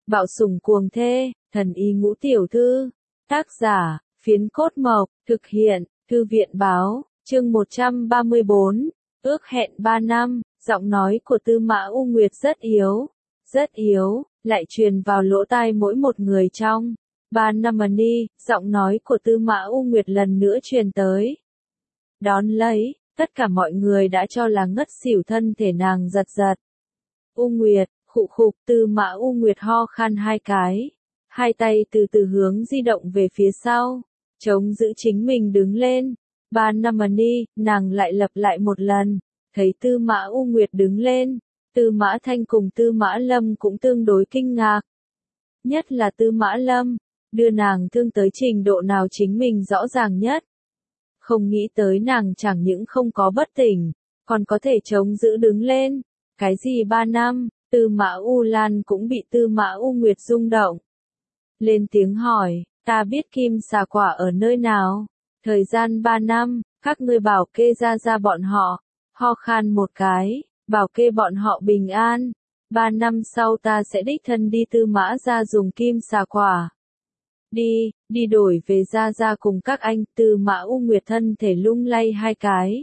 Bạo sủng cuồng thê, thần y ngũ tiểu thư. Tác giả, Phiến Cốt Mộc, thực hiện, Thư viện báo, chương 134, ước hẹn 3 năm, giọng nói của Tư Mã U Nguyệt rất yếu, lại truyền vào lỗ tai mỗi một người trong. 3 năm đi, giọng nói của Tư Mã U Nguyệt lần nữa truyền tới. Đón lấy, tất cả mọi người đã cho là ngất xỉu, thân thể nàng giật giật. U Nguyệt, khụ khục, Tư Mã U Nguyệt ho khan 2 cái. Hai tay từ từ hướng di động về phía sau, chống giữ chính mình đứng lên. 3 năm đi, nàng lại lặp lại một lần. Thấy Tư Mã U Nguyệt đứng lên, Tư Mã Thanh cùng Tư Mã Lâm cũng tương đối kinh ngạc. Nhất là Tư Mã Lâm, đưa nàng thương tới trình độ nào chính mình rõ ràng nhất. Không nghĩ tới nàng chẳng những không có bất tỉnh, còn có thể chống giữ đứng lên. Cái gì 3 năm, Tư Mã U Lan cũng bị Tư Mã U Nguyệt rung động. Lên tiếng hỏi, ta biết Kim Xà Quả ở nơi nào? Thời gian 3 năm, các ngươi bảo kê ra bọn họ. Ho khan một cái, bảo kê bọn họ bình an. 3 năm sau ta sẽ đích thân đi Tư Mã ra dùng Kim Xà Quả. Đi đổi về ra cùng các anh. Tư Mã U Nguyệt thân thể lung lay 2 cái.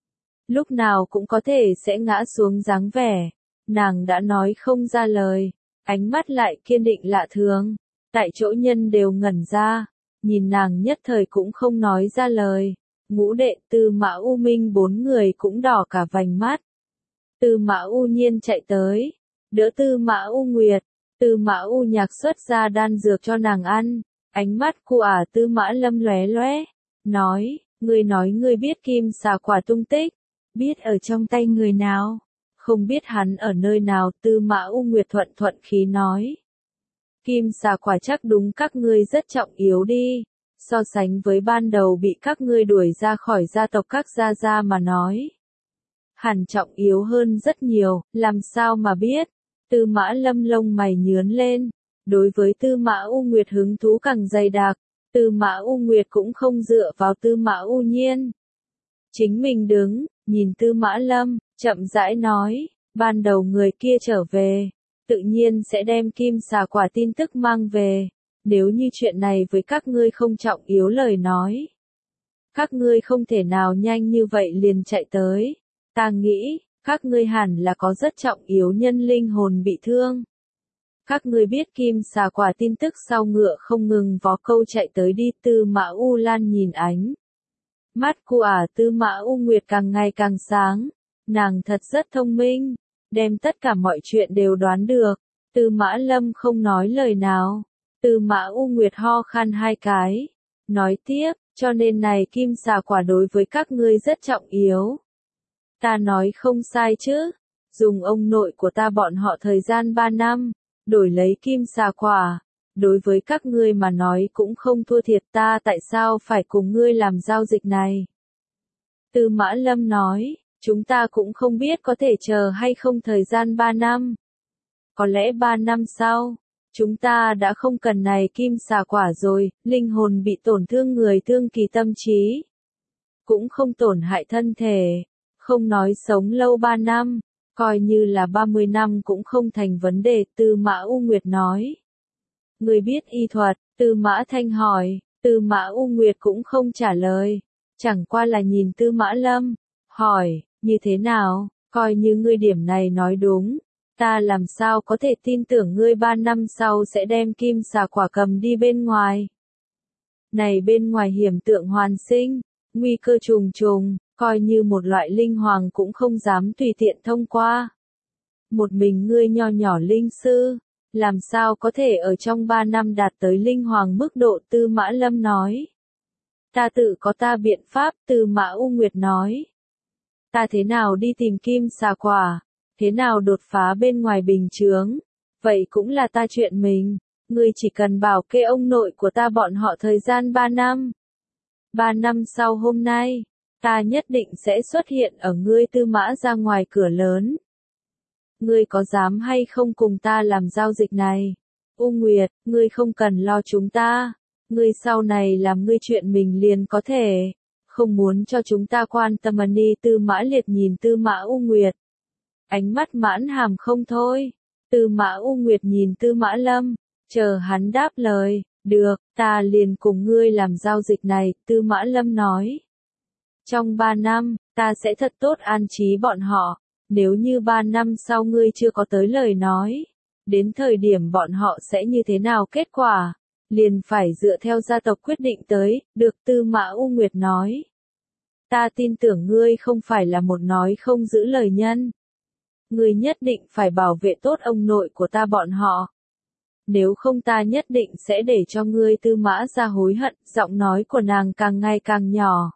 Lúc nào cũng có thể sẽ ngã xuống dáng vẻ. Nàng đã nói không ra lời, ánh mắt lại kiên định lạ thường. Tại chỗ nhân đều ngẩn ra, nhìn nàng nhất thời cũng không nói ra lời. Ngũ đệ, Tư Mã U Minh 4 người cũng đỏ cả vành mắt. Tư Mã U Nhiên chạy tới, đỡ Tư Mã U Nguyệt. Tư Mã U Nhạc xuất ra đan dược cho nàng ăn. Ánh mắt của Tư Mã Lâm lóe lóe, nói, ngươi biết Kim Xà Quả tung tích, biết ở trong tay người nào, không biết hắn ở nơi nào. Tư Mã U Nguyệt thuận khí nói, Kim Xà Quả chắc đúng các ngươi rất trọng yếu đi, so sánh với ban đầu bị các ngươi đuổi ra khỏi gia tộc các gia mà nói, hẳn trọng yếu hơn rất nhiều. Làm sao mà biết? Tư Mã Lâm lông mày nhướng lên, đối với Tư Mã U Nguyệt hứng thú càng dày đặc. Tư Mã U Nguyệt cũng không dựa vào Tư Mã U Nhiên, chính mình đứng, nhìn Tư Mã Lâm, chậm rãi nói, ban đầu người kia trở về, tự nhiên sẽ đem Kim Xà Quả tin tức mang về. Nếu như chuyện này với các ngươi không trọng yếu lời nói, các ngươi không thể nào nhanh như vậy liền chạy tới. Ta nghĩ, các ngươi hẳn là có rất trọng yếu nhân linh hồn bị thương. Các ngươi biết Kim Xà Quả tin tức sau ngựa không ngừng vó câu chạy tới đi. Tư Mã U Lan nhìn ánh mắt của Tư Mã U Nguyệt càng ngày càng sáng. Nàng thật rất thông minh, đem tất cả mọi chuyện đều đoán được. Tư Mã Lâm không nói lời nào. Tư Mã U Nguyệt ho khan 2 cái, nói tiếp, cho nên này Kim Xà Quả đối với các ngươi rất trọng yếu. Ta nói không sai chứ, dùng ông nội của ta bọn họ thời gian 3 năm, đổi lấy Kim Xà Quả, đối với các ngươi mà nói cũng không thua thiệt. Ta tại sao phải cùng ngươi làm giao dịch này? Tư Mã Lâm nói, chúng ta cũng không biết có thể chờ hay không thời gian 3 năm. Có lẽ 3 năm sau, chúng ta đã không cần này Kim Xà Quả rồi. Linh hồn bị tổn thương, người thương kỳ tâm trí, cũng không tổn hại thân thể, không nói sống lâu 3 năm, coi như là 30 năm cũng không thành vấn đề. Tư Mã U Nguyệt nói, người biết y thuật? Tư Mã Thanh hỏi. Tư Mã U Nguyệt cũng không trả lời, chẳng qua là nhìn Tư Mã Lâm, hỏi, như thế nào, coi như ngươi điểm này nói đúng, ta làm sao có thể tin tưởng ngươi 3 năm sau sẽ đem Kim Xà Quả cầm đi bên ngoài. Này bên ngoài hiểm tượng hoàn sinh, nguy cơ trùng trùng, coi như một loại linh hoàng cũng không dám tùy tiện thông qua. Một mình ngươi nho nhỏ linh sư, làm sao có thể ở trong 3 năm đạt tới linh hoàng mức độ? Tư Mã Lâm nói. Ta tự có ta biện pháp. Tư Mã U Nguyệt nói. Ta thế nào đi tìm Kim Xà Quả, thế nào đột phá bên ngoài bình chướng, vậy cũng là ta chuyện mình. Ngươi chỉ cần bảo kê ông nội của ta bọn họ thời gian 3 năm. 3 năm sau hôm nay, ta nhất định sẽ xuất hiện ở ngươi Tư Mã ra ngoài cửa lớn. Ngươi có dám hay không cùng ta làm giao dịch này? U Nguyệt, ngươi không cần lo chúng ta. Ngươi sau này làm ngươi chuyện mình liền có thể. Không muốn cho chúng ta quan tâm đi. Tư Mã Liệt nhìn Tư Mã U Nguyệt, ánh mắt mãn hàm không thôi. Tư Mã U Nguyệt nhìn Tư Mã Lâm, chờ hắn đáp lời, được, ta liền cùng ngươi làm giao dịch này, Tư Mã Lâm nói. Trong 3 năm, ta sẽ thật tốt an trí bọn họ, nếu như 3 năm sau ngươi chưa có tới lời nói, đến thời điểm bọn họ sẽ như thế nào kết quả, liền phải dựa theo gia tộc quyết định tới, được Tư Mã U Nguyệt nói. Ta tin tưởng ngươi không phải là một nói không giữ lời nhân. Ngươi nhất định phải bảo vệ tốt ông nội của ta bọn họ. Nếu không ta nhất định sẽ để cho ngươi Tư Mã ra hối hận, giọng nói của nàng càng ngày càng nhỏ.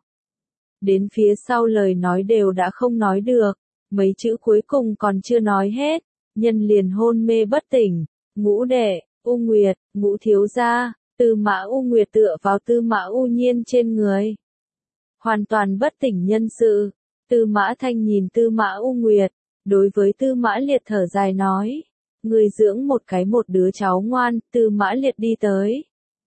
Đến phía sau lời nói đều đã không nói được, mấy chữ cuối cùng còn chưa nói hết, nhân liền hôn mê bất tỉnh, Ngũ đệ, U Nguyệt, Ngũ thiếu gia, Tư Mã U Nguyệt tựa vào Tư Mã U Nhiên trên người. Hoàn toàn bất tỉnh nhân sự, Tư Mã Thanh nhìn Tư Mã U Nguyệt, đối với Tư Mã Liệt thở dài nói, người dưỡng một đứa cháu ngoan, Tư Mã Liệt đi tới.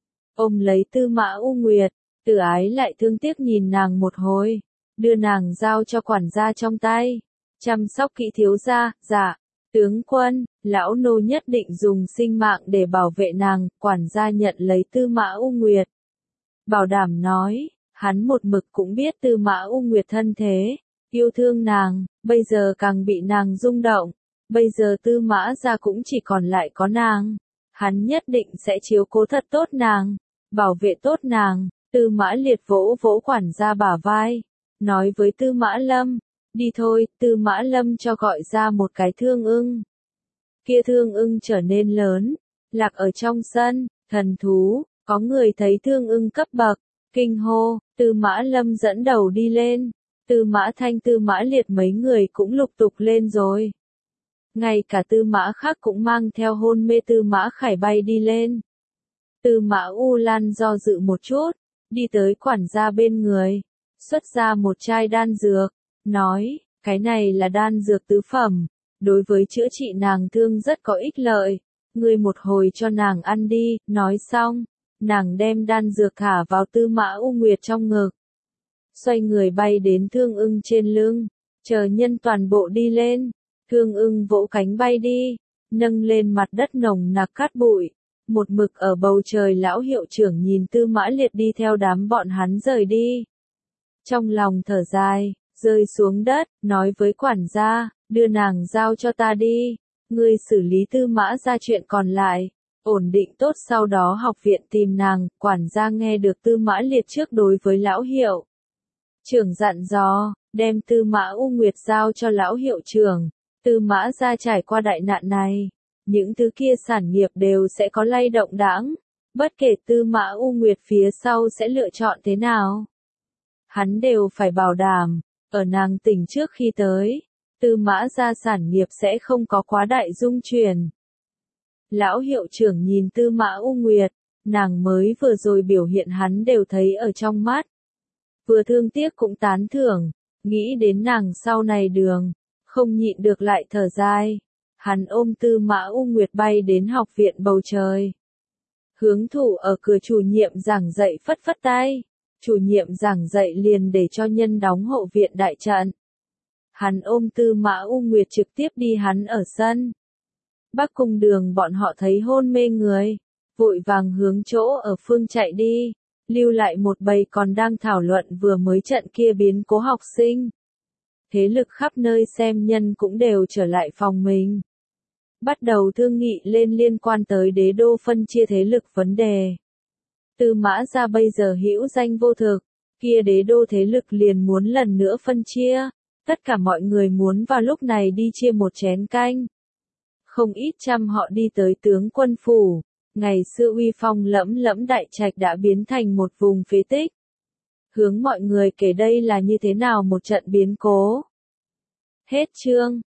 Ôm lấy Tư Mã U Nguyệt, Từ Ái lại thương tiếc nhìn nàng một hồi, đưa nàng giao cho quản gia trong tay, chăm sóc kỹ thiếu gia, dạ, tướng quân, lão nô nhất định dùng sinh mạng để bảo vệ nàng, quản gia nhận lấy Tư Mã U Nguyệt. Bảo đảm nói, hắn một mực cũng biết Tư Mã U Nguyệt thân thế, yêu thương nàng, bây giờ càng bị nàng rung động, bây giờ Tư Mã gia cũng chỉ còn lại có nàng, hắn nhất định sẽ chiếu cố thật tốt nàng, bảo vệ tốt nàng. Tư Mã Liệt vỗ vỗ quản gia bả vai, nói với Tư Mã Lâm, đi thôi, Tư Mã Lâm cho gọi ra một cái thương ưng. Kia thương ưng trở nên lớn, lạc ở trong sân, thần thú, có người thấy thương ưng cấp bậc, kinh hô, Tư Mã Lâm dẫn đầu đi lên, Tư Mã Thanh Tư Mã Liệt mấy người cũng lục tục lên rồi. Ngay cả Tư Mã Khác cũng mang theo hôn mê Tư Mã Khải bay đi lên. Tư Mã U Lan do dự một chút, đi tới quản gia bên người, xuất ra một chai đan dược, nói, cái này là đan dược tứ phẩm, đối với chữa trị nàng thương rất có ích lợi, ngươi một hồi cho nàng ăn đi, nói xong, nàng đem đan dược thả vào Tư Mã U Nguyệt trong ngực. Xoay người bay đến thương ưng trên lưng, chờ nhân toàn bộ đi lên, thương ưng vỗ cánh bay đi, nâng lên mặt đất nồng nặc cát bụi. Một mực ở bầu trời lão hiệu trưởng nhìn Tư Mã Liệt đi theo đám bọn hắn rời đi. Trong lòng thở dài, rơi xuống đất, nói với quản gia, đưa nàng giao cho ta đi, ngươi xử lý Tư Mã ra chuyện còn lại, ổn định tốt sau đó học viện tìm nàng, quản gia nghe được Tư Mã Liệt trước đối với lão hiệu trưởng dặn dò, đem Tư Mã U Nguyệt giao cho lão hiệu trưởng, Tư Mã ra trải qua đại nạn này. Những thứ kia sản nghiệp đều sẽ có lay động đãng, bất kể Tư Mã U Nguyệt phía sau sẽ lựa chọn thế nào. Hắn đều phải bảo đảm, ở nàng tỉnh trước khi tới, Tư Mã gia sản nghiệp sẽ không có quá đại dung chuyển. Lão hiệu trưởng nhìn Tư Mã U Nguyệt, nàng mới vừa rồi biểu hiện hắn đều thấy ở trong mắt. Vừa thương tiếc cũng tán thưởng, nghĩ đến nàng sau này đường, không nhịn được lại thở dài. Hắn ôm Tư Mã U Nguyệt bay đến học viện bầu trời. Hướng thủ ở cửa chủ nhiệm giảng dạy phất phất tay. Chủ nhiệm giảng dạy liền để cho nhân đóng hộ viện đại trận. Hắn ôm Tư Mã U Nguyệt trực tiếp đi hắn ở sân. Bắc cung đường bọn họ thấy hôn mê người, vội vàng hướng chỗ ở phương chạy đi, lưu lại một bầy còn đang thảo luận vừa mới trận kia biến cố học sinh. Thế lực khắp nơi xem nhân cũng đều trở lại phòng mình. Bắt đầu thương nghị lên liên quan tới đế đô phân chia thế lực vấn đề. Tư Mã gia bây giờ hữu danh vô thực, kia đế đô thế lực liền muốn lần nữa phân chia, tất cả mọi người muốn vào lúc này đi chia một chén canh. Không ít trăm họ đi tới tướng quân phủ, ngày xưa uy phong lẫm lẫm đại trạch đã biến thành một vùng phế tích. Hướng mọi người kể đây là như thế nào một trận biến cố. Hết chương.